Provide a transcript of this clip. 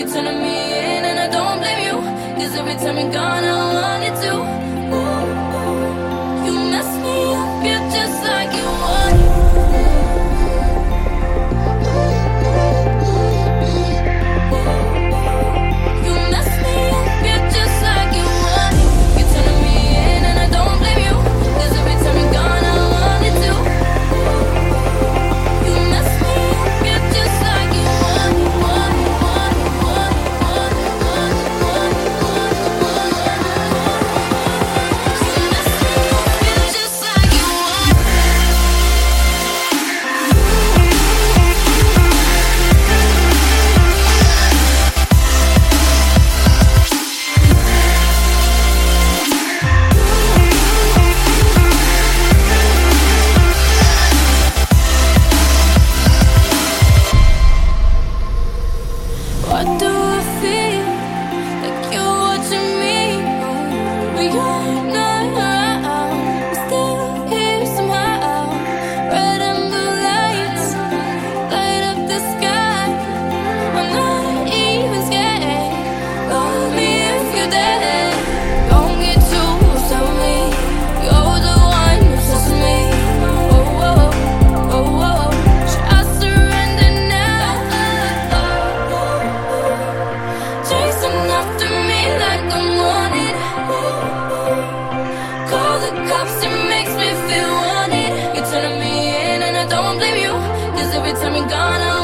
You're turning me in and I don't blame you. 'Cause every time you're gone I want it to. You mess me up, you're just like you want it. You mess me up, you're just like you want it. You're turning me in and I don't blame you. 'Cause every time you're gone I want it to. You mess me up, you're just like you want it, want it, want it, want it, want it, want it, want it, want it, want it. You mess me up, you're just like you want it. What do I feel? Like you're watching me, but you're not around. I'm still here somehow. Red and blue lights light up the sky. I'm not even scared. Call me if you're dead. Don't get too upset with me. You're the one obsessed with me. Oh, oh, oh, oh. Should I surrender now? Chasing after me like I'm wanted. Call the cops, it makes me feel wanted. You're turning me in and I don't blame you. 'Cause every time you're gone I